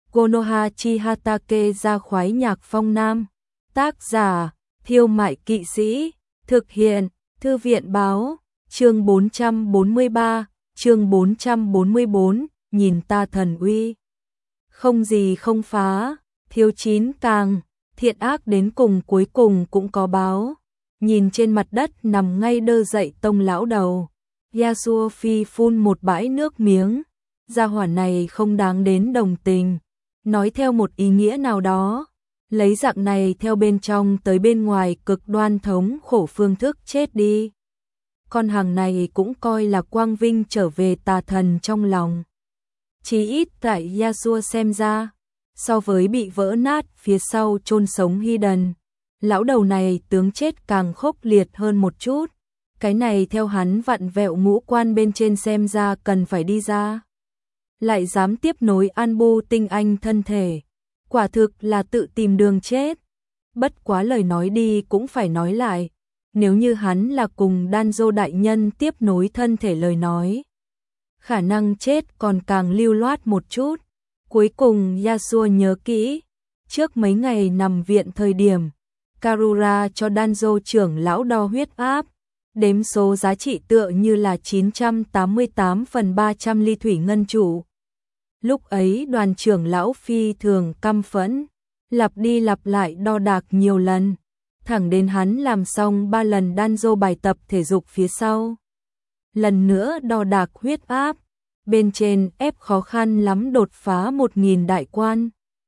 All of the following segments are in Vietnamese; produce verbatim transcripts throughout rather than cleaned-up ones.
Konoha Chihatake ra khoái nhạc phong nam. Tác giả, Thiêu Mại Kỵ Sĩ. Thực hiện, Thư viện Báo. Chương bốn trăm bốn mươi ba, chương bốn trăm bốn mươi bốn, nhìn ta thần uy. Không gì không phá, thiếu chín càng, thiện ác đến cùng cuối cùng cũng có báo. Nhìn trên mặt đất nằm ngay đơ dậy tông lão đầu, Yasuo phi phun một bãi nước miếng. Gia hỏa này không đáng đến đồng tình. Nói theo một ý nghĩa nào đó, lấy dạng này theo bên trong tới bên ngoài cực đoan thống khổ phương thức chết đi. Con hàng này cũng coi là quang vinh trở về tà thần trong lòng. Chí ít tại Yasuo xem ra, so với bị vỡ nát phía sau chôn sống Hidden, lão đầu này tướng chết càng khốc liệt hơn một chút. Cái này theo hắn vặn vẹo ngũ quan bên trên xem ra cần phải đi ra. Lại dám tiếp nối Anbu tinh anh thân thể, quả thực là tự tìm đường chết. Bất quá lời nói đi cũng phải nói lại, nếu như hắn là cùng Danzo đại nhân tiếp nối thân thể lời nói, khả năng chết còn càng lưu loát một chút. Cuối cùng Yasuo nhớ kỹ, trước mấy ngày nằm viện thời điểm, Karura cho Danzo trưởng lão đo huyết áp, đếm số giá trị tựa như là chín trăm tám mươi tám phần ba trăm ly thủy ngân trụ. Lúc ấy đoàn trưởng lão phi thường căm phẫn, lặp đi lặp lại đo đạc nhiều lần, thẳng đến hắn làm xong ba lần Danzo bài tập thể dục phía sau. Lần nữa đo đạc huyết áp, bên trên ép khó khăn lắm đột phá một nghìn đại quan.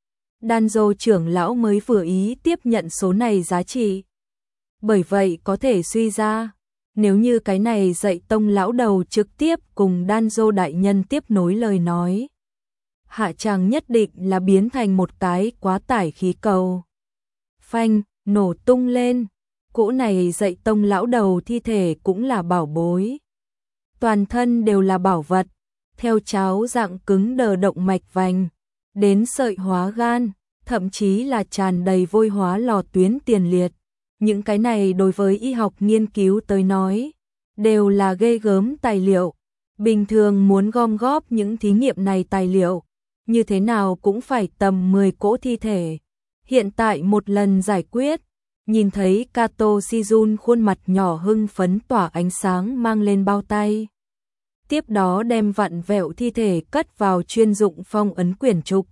Danzo trưởng lão mới vừa ý tiếp nhận số này giá trị. Bởi vậy có thể suy ra, nếu như cái này dạy tông lão đầu trực tiếp cùng Danzo đại nhân tiếp nối lời nói, hạ tràng nhất định là biến thành một cái quá tải khí cầu. Phanh, nổ tung lên, cỗ này dạy tông lão đầu thi thể cũng là bảo bối. Toàn thân đều là bảo vật, theo cháo dạng cứng đờ động mạch vành, đến sợi hóa gan, thậm chí là tràn đầy vôi hóa lò tuyến tiền liệt. Những cái này đối với y học nghiên cứu tới nói, đều là ghê gớm tài liệu. Bình thường muốn gom góp những thí nghiệm này tài liệu, như thế nào cũng phải tầm mười cỗ thi thể. Hiện tại một lần giải quyết, nhìn thấy Kato Shizun khuôn mặt nhỏ hưng phấn tỏa ánh sáng mang lên bao tay. Tiếp đó đem vặn vẹo thi thể cất vào chuyên dụng phong ấn quyển trục.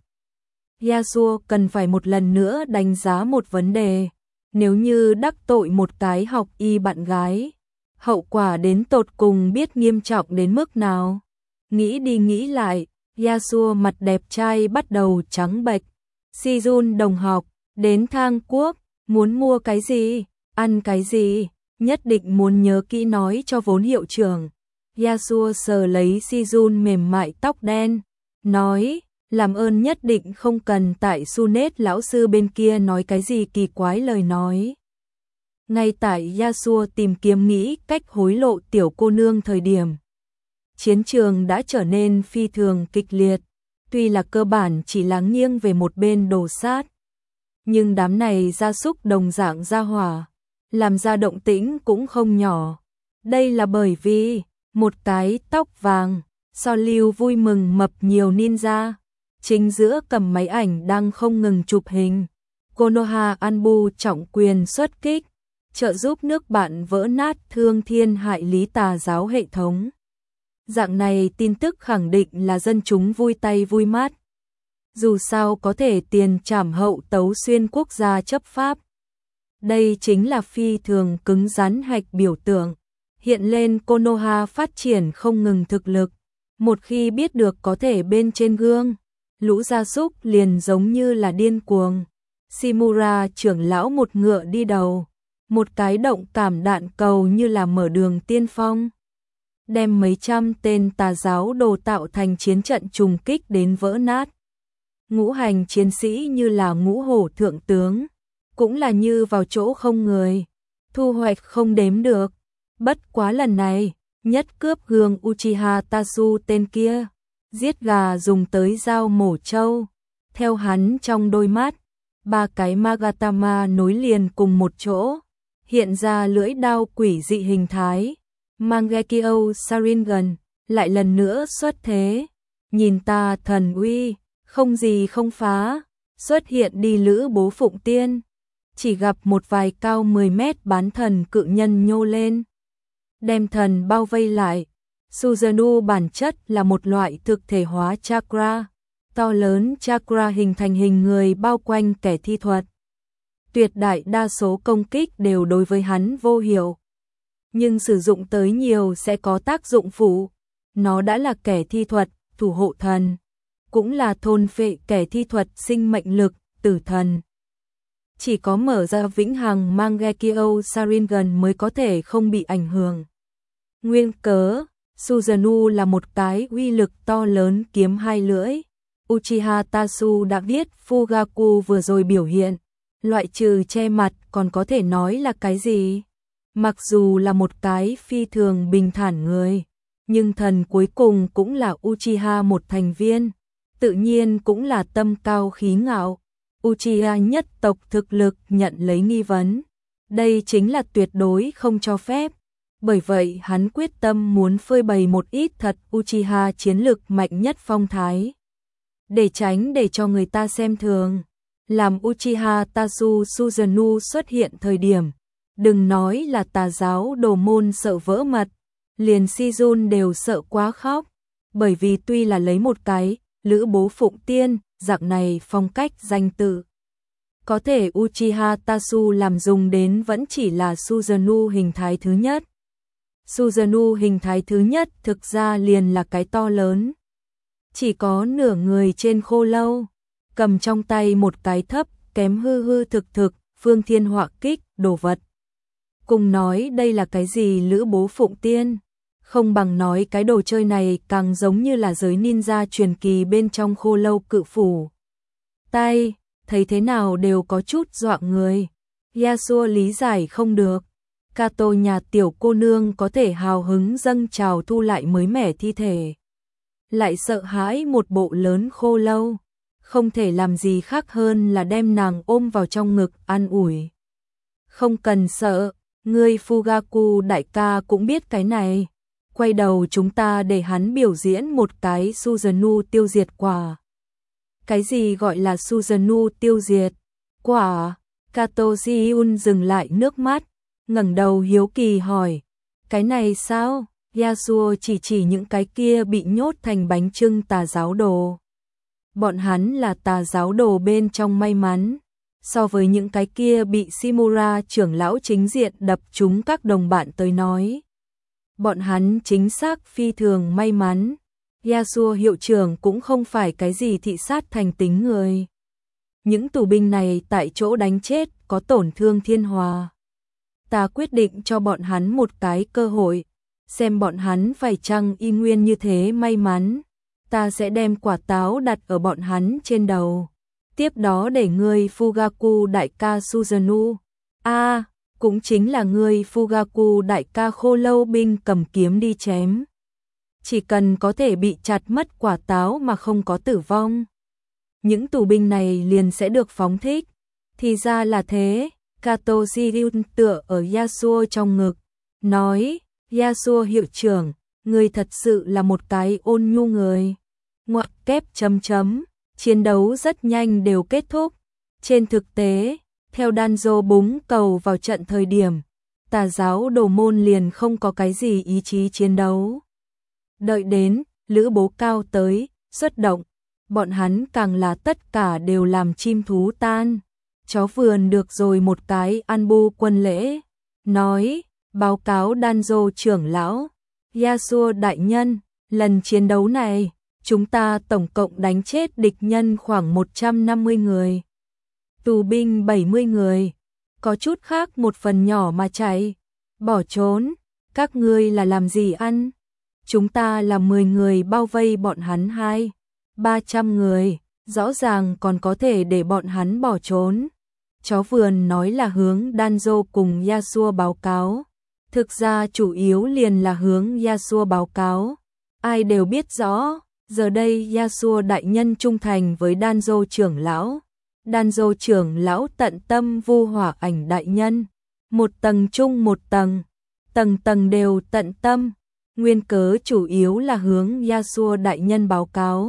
Yasuo cần phải một lần nữa đánh giá một vấn đề. Nếu như đắc tội một cái học y bạn gái, hậu quả đến tột cùng biết nghiêm trọng đến mức nào. Nghĩ đi nghĩ lại, Yasuo mặt đẹp trai bắt đầu trắng bệch. Shizun đồng học, đến Thang Quốc, muốn mua cái gì, ăn cái gì, nhất định muốn nhớ kỹ nói cho vốn hiệu trưởng. Yasuo sờ lấy Shizun mềm mại tóc đen, nói, làm ơn nhất định không cần tại Sunet lão sư bên kia nói cái gì kỳ quái lời nói. Ngay tại Yasuo tìm kiếm nghĩ cách hối lộ tiểu cô nương thời điểm, chiến trường đã trở nên phi thường kịch liệt, tuy là cơ bản chỉ là nghiêng về một bên đồ sát. Nhưng đám này gia súc đồng dạng gia hỏa, làm ra động tĩnh cũng không nhỏ. Đây là bởi vì, một cái tóc vàng, so lưu vui mừng mập nhiều ninja, chính giữa cầm máy ảnh đang không ngừng chụp hình. Konoha Anbu trọng quyền xuất kích, trợ giúp nước bạn vỡ nát thương thiên hại lý tà giáo hệ thống. Dạng này tin tức khẳng định là dân chúng vui tay vui mắt. Dù sao có thể tiền trảm hậu tấu xuyên quốc gia chấp pháp. Đây chính là phi thường cứng rắn hạch biểu tượng, hiện lên Konoha phát triển không ngừng thực lực. Một khi biết được có thể bên trên gương, lũ gia súc liền giống như là điên cuồng. Shimura trưởng lão một ngựa đi đầu, một cái động cảm đạn cầu như là mở đường tiên phong, đem mấy trăm tên tà giáo đồ tạo thành chiến trận trùng kích đến vỡ nát. Ngũ hành chiến sĩ như là ngũ hổ thượng tướng, cũng là như vào chỗ không người, thu hoạch không đếm được. Bất quá lần này, nhất cướp gương Uchiha Tasu tên kia, giết gà dùng tới dao mổ trâu. Theo hắn trong đôi mắt, ba cái Magatama nối liền cùng một chỗ, hiện ra lưỡi đao quỷ dị hình thái. Mangekyo Sharingan lại lần nữa xuất thế, nhìn ta thần uy, không gì không phá, xuất hiện đi lữ bố phụng tiên, chỉ gặp một vài cao mười mét bán thần cự nhân nhô lên, đem thần bao vây lại. Susanoo bản chất là một loại thực thể hóa chakra, to lớn chakra hình thành hình người bao quanh kẻ thi thuật. Tuyệt đại đa số công kích đều đối với hắn vô hiệu, nhưng sử dụng tới nhiều sẽ có tác dụng phụ. Nó đã là kẻ thi thuật, thủ hộ thần, cũng là thôn phệ kẻ thi thuật sinh mệnh lực, tử thần. Chỉ có mở ra vĩnh hằng Mangekyo Sharingan mới có thể không bị ảnh hưởng. Nguyên cớ, Susanoo là một cái uy lực to lớn kiếm hai lưỡi. Uchiha Tatsu đã viết Fugaku vừa rồi biểu hiện, loại trừ che mặt còn có thể nói là cái gì? Mặc dù là một cái phi thường bình thản người, nhưng thần cuối cùng cũng là Uchiha một thành viên, tự nhiên cũng là tâm cao khí ngạo. Uchiha nhất tộc thực lực nhận lấy nghi vấn, đây chính là tuyệt đối không cho phép. Bởi vậy hắn quyết tâm muốn phơi bày một ít thật Uchiha chiến lực mạnh nhất phong thái, để tránh để cho người ta xem thường. Làm Uchiha Tatsu Susanoo xuất hiện thời điểm, đừng nói là tà giáo đồ môn sợ vỡ mật, liền Shizun đều sợ quá khóc, bởi vì tuy là lấy một cái lữ bố phụng tiên, dạng này phong cách danh tự, có thể Uchiha Tatsu làm dùng đến vẫn chỉ là Susanoo hình thái thứ nhất. Susanoo hình thái thứ nhất thực ra liền là cái to lớn, chỉ có nửa người trên khô lâu, cầm trong tay một cái thấp kém hư hư thực thực phương thiên họa kích đồ vật. Cùng nói đây là cái gì lữ bố phụng tiên, không bằng nói cái đồ chơi này càng giống như là giới ninja truyền kỳ bên trong khô lâu cự phủ. Tay, thấy thế nào đều có chút dọa người. Yasuo lý giải không được. Kato nhà tiểu cô nương có thể hào hứng dâng trào thu lại mới mẻ thi thể, lại sợ hãi một bộ lớn khô lâu, không thể làm gì khác hơn là đem nàng ôm vào trong ngực an ủi. Không cần sợ, ngươi Fugaku đại ca cũng biết cái này. Quay đầu chúng ta để hắn biểu diễn một cái Susanoo tiêu diệt quả. Cái gì gọi là Susanoo tiêu diệt quả? Kato Jiun dừng lại nước mắt, ngẩng đầu hiếu kỳ hỏi, cái này sao? Yasuo chỉ chỉ những cái kia bị nhốt thành bánh chưng tà giáo đồ. Bọn hắn là tà giáo đồ bên trong may mắn, so với những cái kia bị Shimura trưởng lão chính diện đập trúng các đồng bạn tới nói, bọn hắn chính xác phi thường may mắn. Yasuo hiệu trưởng cũng không phải cái gì thị sát thành tính người. Những tù binh này tại chỗ đánh chết có tổn thương thiên hòa. Ta quyết định cho bọn hắn một cái cơ hội, xem bọn hắn phải chăng y nguyên như thế may mắn. Ta sẽ đem quả táo đặt ở bọn hắn trên đầu. Tiếp đó để ngươi Fugaku đại ca Susanoo, a à, cũng chính là ngươi Fugaku đại ca khô lâu binh cầm kiếm đi chém. Chỉ cần có thể bị chặt mất quả táo mà không có tử vong, những tù binh này liền sẽ được phóng thích. Thì ra là thế. Kato Jiryun tựa ở Yasuo trong ngực, nói, Yasuo hiệu trưởng, ngươi thật sự là một cái ôn nhu người. Ngoặc kép chấm chấm, chiến đấu rất nhanh đều kết thúc. Trên thực tế, theo Danzo búng cầu vào trận thời điểm, tà giáo đồ môn liền không có cái gì ý chí chiến đấu. Đợi đến, lữ bố cao tới, xuất động, bọn hắn càng là tất cả đều làm chim thú tan. Chó vườn được rồi một cái ăn bu quân lễ, nói, báo cáo Danzo trưởng lão, Yasuo đại nhân, lần chiến đấu này, chúng ta tổng cộng đánh chết địch nhân khoảng một trăm năm mươi người, tù binh bảy mươi người, có chút khác một phần nhỏ mà chạy, bỏ trốn. Các ngươi là làm gì ăn? Chúng ta là mười người bao vây bọn hắn hai, ba trăm người, rõ ràng còn có thể để bọn hắn bỏ trốn. Chó vườn nói là hướng Danzo cùng Yasuo báo cáo, thực ra chủ yếu liền là hướng Yasuo báo cáo. Ai đều biết rõ, giờ đây Yasuo đại nhân trung thành với Danzo trưởng lão. Danzo trưởng lão tận tâm vu hỏa ảnh đại nhân, một tầng chung một tầng, tầng tầng đều tận tâm. Nguyên cớ chủ yếu là hướng Yasuo đại nhân báo cáo.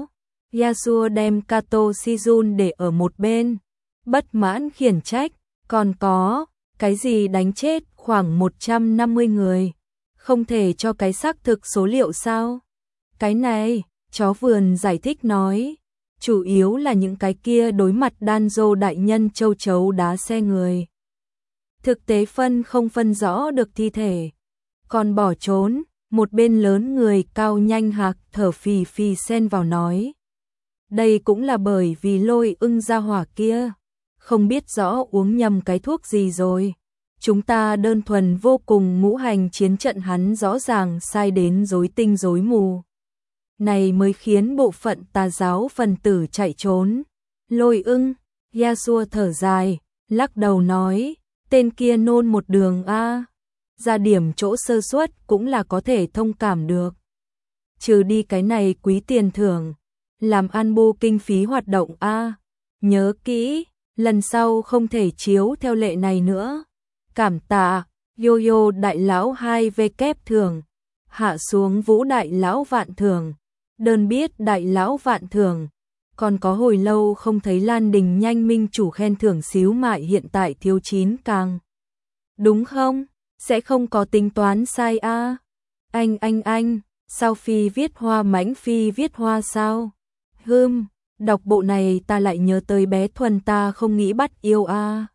Yasuo đem Kato Shizun để ở một bên, bất mãn khiển trách, còn có, cái gì đánh chết khoảng một trăm năm mươi người, không thể cho cái xác thực số liệu sao? Cái này, chó vườn giải thích nói, chủ yếu là những cái kia đối mặt Danzo đại nhân châu chấu đá xe người. Thực tế phân không phân rõ được thi thể, còn bỏ trốn, một bên lớn người cao nhanh hạc thở phì phì xen vào nói. Đây cũng là bởi vì Lôi Ưng gia hỏa kia, không biết rõ uống nhầm cái thuốc gì rồi. Chúng ta đơn thuần vô cùng ngũ hành chiến trận hắn rõ ràng sai đến rối tinh rối mù. Này mới khiến bộ phận tà giáo phần tử chạy trốn. Lôi Ưng, Yasuo thở dài, lắc đầu nói, tên kia nôn một đường a, ra điểm chỗ sơ suất cũng là có thể thông cảm được. Trừ đi cái này quý tiền thưởng, làm ăn bu kinh phí hoạt động a, nhớ kỹ, lần sau không thể chiếu theo lệ này nữa. Cảm tạ, Yo-Yo đại lão hai v kép thưởng, hạ xuống Vũ đại lão vạn thưởng, đơn biết đại lão vạn thưởng, còn có hồi lâu không thấy Lan Đình nhanh minh chủ khen thưởng xíu mại hiện tại thiếu chín càng. Đúng không? Sẽ không có tính toán sai a. À? Anh anh anh, sao phi viết hoa mãnh phi viết hoa sao? Hừm, đọc bộ này ta lại nhớ tới bé Thuần ta không nghĩ bắt yêu a. À?